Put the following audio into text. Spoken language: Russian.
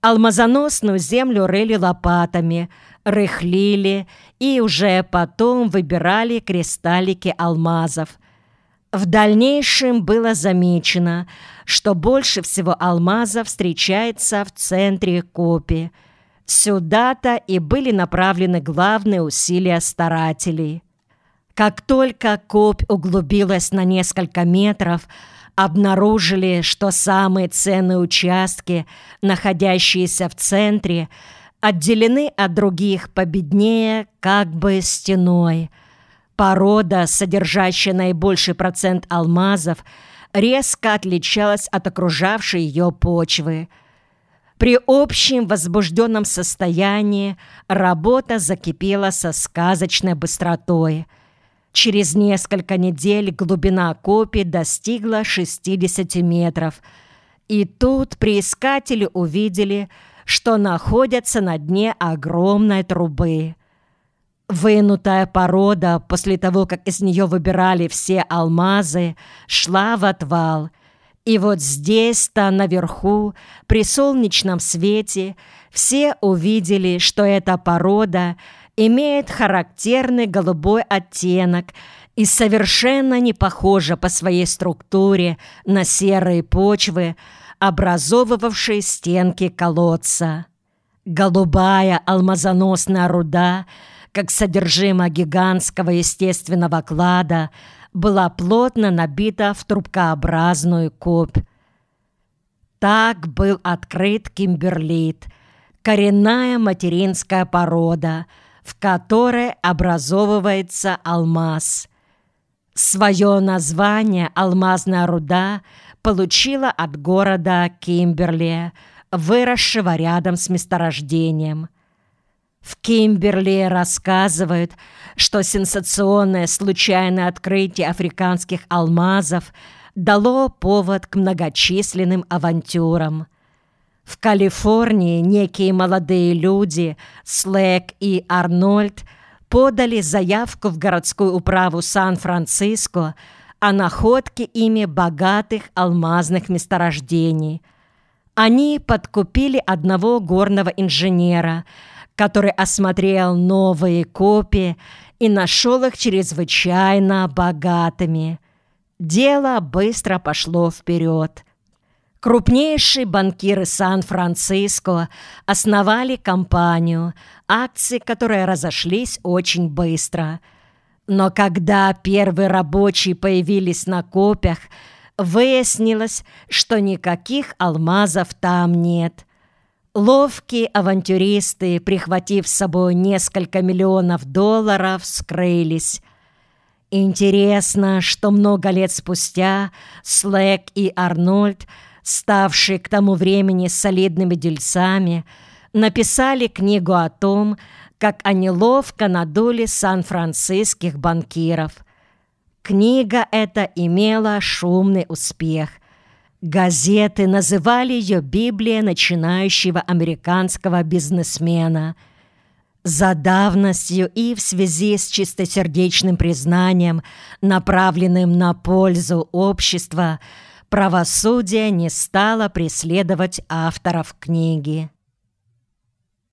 Алмазоносную землю рыли лопатами, рыхлили и уже потом выбирали кристаллики алмазов. В дальнейшем было замечено, что больше всего алмазов встречается в центре копи. Сюда-то и были направлены главные усилия старателей. Как только копь углубилась на несколько метров, обнаружили, что самые ценные участки, находящиеся в центре, отделены от других победнее как бы стеной. Порода, содержащая наибольший процент алмазов, резко отличалась от окружавшей ее почвы. При общем возбужденном состоянии работа закипела со сказочной быстротой. Через несколько недель глубина копи достигла 60 метров. И тут приискатели увидели, что находятся на дне огромной трубы. Вынутая порода, после того, как из нее выбирали все алмазы, шла в отвал. И вот здесь-то, наверху, при солнечном свете, все увидели, что эта порода имеет характерный голубой оттенок и совершенно не похожа по своей структуре на серые почвы, образовывавшие стенки колодца. Голубая алмазоносная руда, как содержимое гигантского естественного клада, была плотно набита в трубкообразную копь. Так был открыт кимберлит, коренная материнская порода, в которой образовывается алмаз. Свое название алмазная руда получила от города Кимберли, выросшего рядом с месторождением. В Кимберли рассказывают, что сенсационное случайное открытие африканских алмазов дало повод к многочисленным авантюрам. В Калифорнии некие молодые люди, Слэк и Арнольд, подали заявку в городскую управу Сан-Франциско о находке ими богатых алмазных месторождений. Они подкупили одного горного инженера, который осмотрел новые копи и нашел их чрезвычайно богатыми. Дело быстро пошло вперед. Крупнейшие банкиры Сан-Франциско основали компанию, акции которой разошлись очень быстро. Но когда первые рабочие появились на копях, выяснилось, что никаких алмазов там нет. Ловкие авантюристы, прихватив с собой несколько миллионов долларов, скрылись. Интересно, что много лет спустя Слэк и Арнольд, ставшие к тому времени солидными дельцами, написали книгу о том, как они ловко надули сан-франциских банкиров. Книга эта имела шумный успех. Газеты называли ее «Библия начинающего американского бизнесмена». За давностью и в связи с чистосердечным признанием, направленным на пользу общества, правосудие не стало преследовать авторов книги.